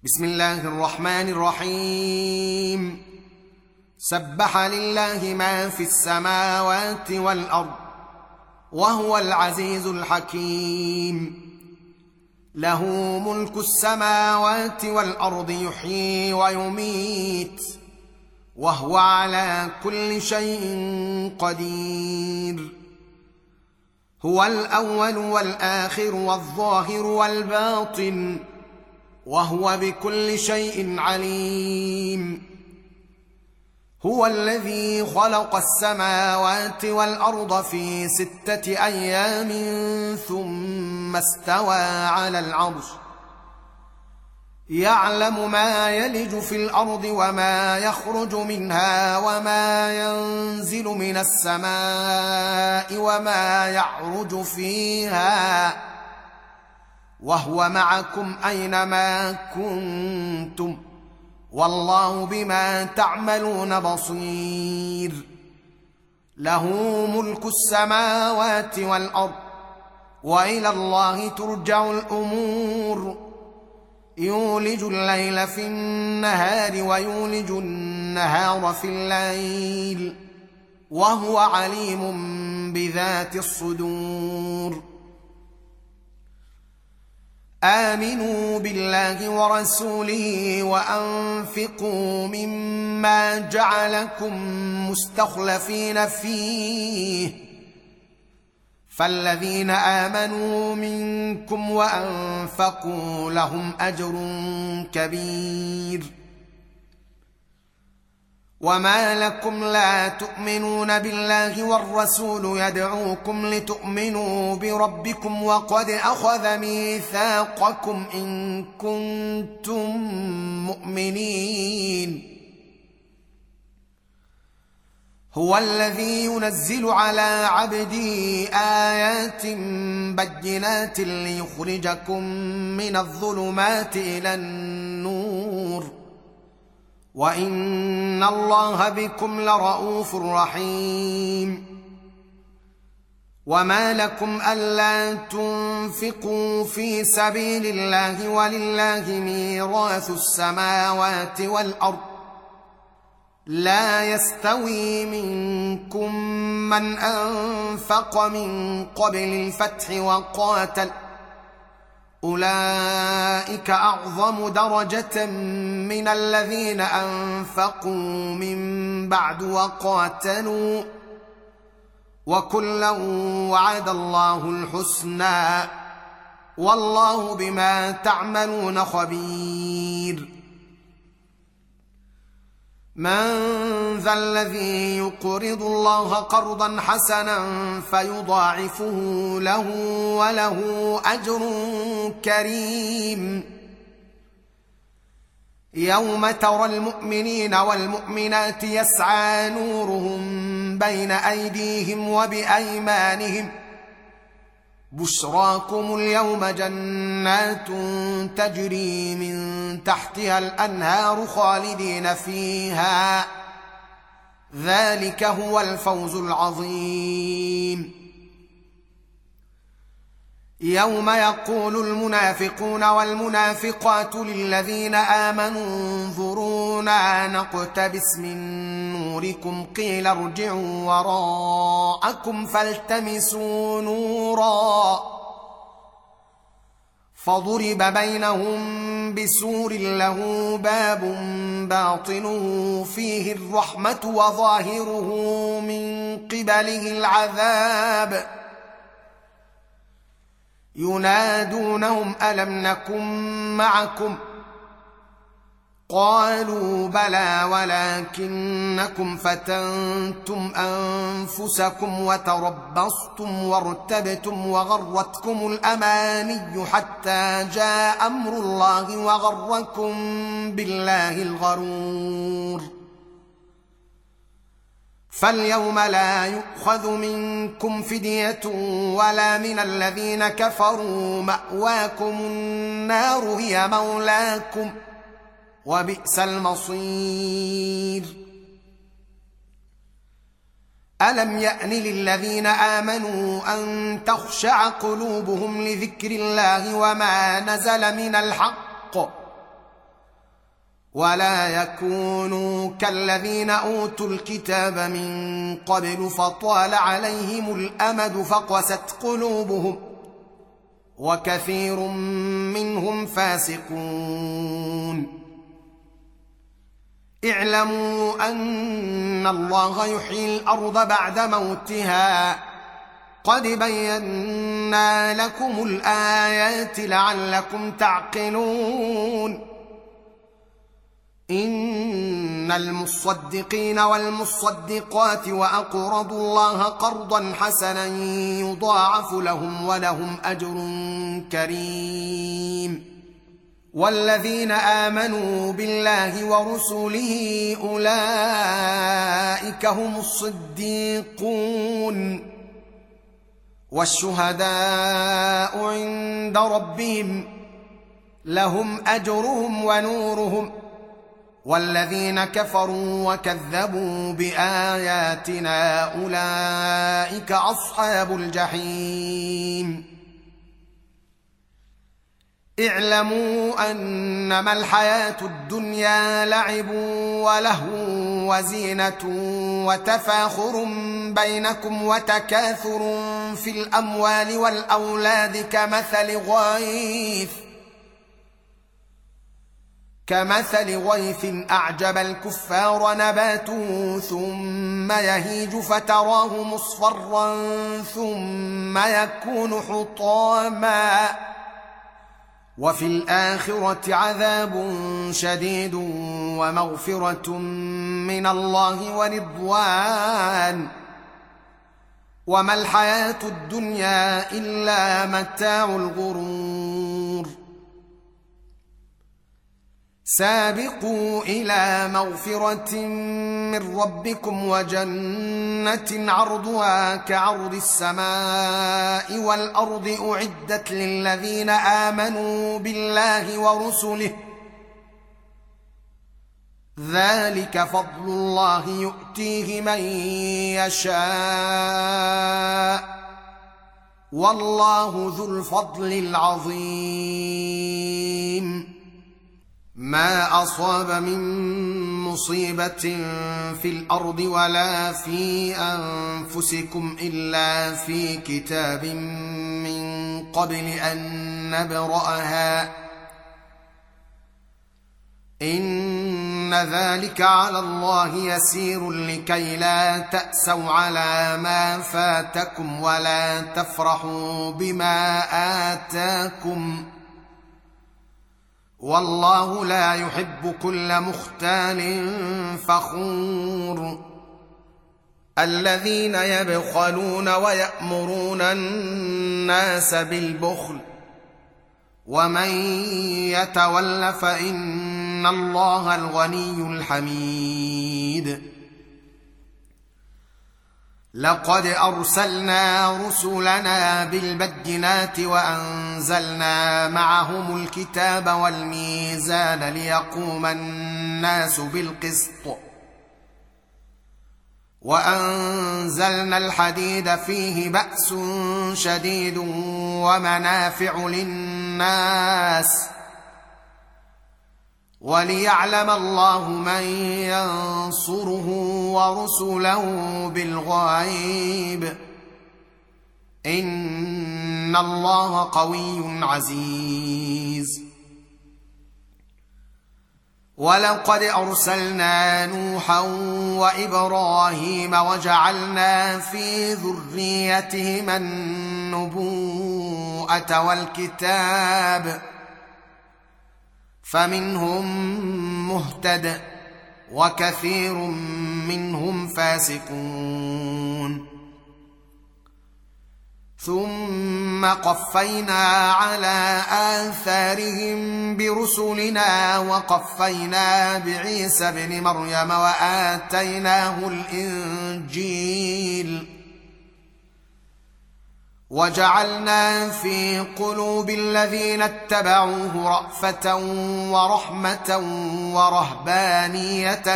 بسم الله الرحمن الرحيم. سبح لله ما في السماوات والأرض وهو العزيز الحكيم. له ملك السماوات والأرض يحيي ويميت وهو على كل شيء قدير. هو الأول والآخر والظاهر والباطن وهو بكل شيء عليم. هو الذي خلق السماوات والأرض في 6 أيام ثم استوى على العرش، يعلم ما يلج في الأرض وما يخرج منها وما ينزل من السماء وما يعرج فيها، وهو معكم أينما كنتم والله بما تعملون بصير. له ملك السماوات والأرض وإلى الله ترجع الأمور. يولج الليل في النهار ويولج النهار في الليل وهو عليم بذات الصدور. آمنوا بالله ورسوله وأنفقوا مما جعلكم مستخلفين فيه، فالذين آمنوا منكم وأنفقوا لهم أجر كبير. وما لكم لا تؤمنون بالله والرسول يدعوكم لتؤمنوا بربكم وقد أخذ ميثاقكم إن كنتم مؤمنين. هو الذي ينزل على عبده آيات بينات ليخرجكم من الظلمات إلى النور وإن الله بكم لرءوف رحيم. وما لكم ألا تنفقوا في سبيل الله ولله ميراث السماوات والأرض، لا يستوي منكم من أنفق من قبل الفتح وقاتل، أولئك أعظم درجة من الذين أنفقوا من بعد وقاتلوا، وكلا وعد الله الحسنى والله بما تعملون خبير. من ذا الذي يقرض الله قرضا حسنا فيضاعفه له وله أجر كريم. يوم ترى المؤمنين والمؤمنات يسعى نورهم بين أيديهم وبأيمانهم، بشراكم اليوم جنات تجري من تحتها الأنهار خالدين فيها، ذلك هو الفوز العظيم. يوم يقول المنافقون والمنافقات للذين آمنوا انظرونا نقتبس من نوركم قيل ارجعوا وراءكم فالتمسوا نورا، فضرب بينهم بسور له باب باطنه فيه الرحمة وظاهره من قبله العذاب. ينادونهم ألم نكن معكم؟ قالوا بلى ولكنكم فتنتم أنفسكم وتربصتم وارتبتم وغرتكم الأماني حتى جاء أمر الله وغركم بالله الغرور. فاليوم لا يؤخذ منكم فدية ولا من الذين كفروا، مأواكم النار هي مولاكم وبئس المصير. ألم يأن للذين آمنوا أن تخشع قلوبهم لذكر الله وما نزل من الحق ولا يكونوا كالذين اوتوا الكتاب من قبل فطال عليهم الامد فقست قلوبهم وكثير منهم فاسقون. اعلموا ان الله يحيي الارض بعد موتها قد بينا لكم الايات لعلكم تعقلون. ان المصدقين والمصدقات واقرضوا الله قرضا حسنا يضاعف لهم ولهم اجر كريم. والذين امنوا بالله ورسله اولئك هم الصديقون والشهداء عند ربهم لهم اجرهم ونورهم. والذين كفروا وكذبوا باياتنا اولئك اصحاب الجحيم. اعلموا انما الحياه الدنيا لعب ولهو وزينه وتفاخر بينكم وتكاثر في الاموال والاولاد كمثل غيث اعجب الكفار نباته ثم يهيج فتراه مصفرا ثم يكون حطاما وفي الاخره عذاب شديد ومغفره من الله ورضوان وما الحياه الدنيا الا متاع الغرور. سابقوا الى مغفره من ربكم وجنه عرضها كعرض السماء والارض اعدت للذين امنوا بالله ورسله ذلك فضل الله يؤتيه من يشاء والله ذو الفضل العظيم. ما اصاب من مصيبه في الارض ولا في انفسكم الا في كتاب من قبل ان نبراها ان ذلك على الله يسير لكي لا تاسوا على ما فاتكم ولا تفرحوا بما اتاكم والله لا يحب كل مختال فخور. الذين يبخلون ويأمرون الناس بالبخل ومن يتول فإن الله الغني الحميد. لقد أرسلنا رسلنا بالبينات وأنزلنا معهم الكتاب والميزان ليقوم الناس بالقسط وأنزلنا الحديد فيه بأس شديد ومنافع للناس وليعلم الله من ينصره ورسله بالغيب إن الله قوي عزيز. ولقد أرسلنا نوحا وإبراهيم وجعلنا في ذريتهما النبوءة والكتاب فمنهم مهتد وكثير منهم فاسقون. ثم قفينا على آثارهم برسلنا وقفينا بعيسى ابن مريم وآتيناه الإنجيل وجعلنا في قلوب الذين اتبعوه رأفة ورحمة ورهبانية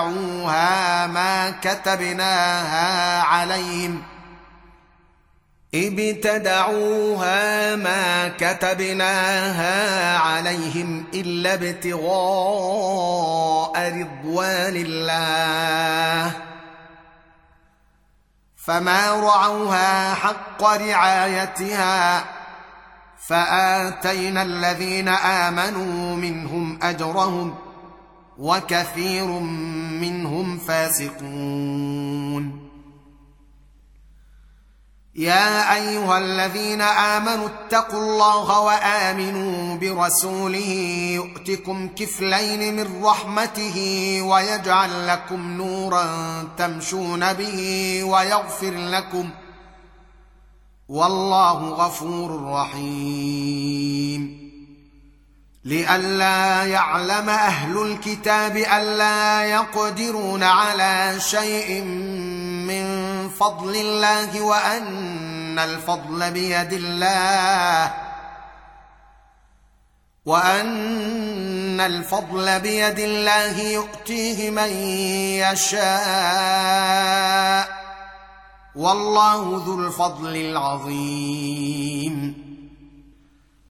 ابتدعوها ما كتبناها عليهم ابتدعوها ما كتبناها عليهم إلا ابتغاء رضوان الله فما رعوها حق رعايتها فآتينا الذين آمنوا منهم أجرهم وكثير منهم فاسقون. يا أيها الذين آمنوا اتقوا الله وآمنوا برسوله يؤتكم كفلين من رحمته ويجعل لكم نورا تمشون به ويغفر لكم والله غفور رحيم. لئلا يعلم أهل الكتاب ألا يقدرون على شيء من فضل الله وأن الفضل بيد الله يؤتيه من يشاء والله ذو الفضل العظيم.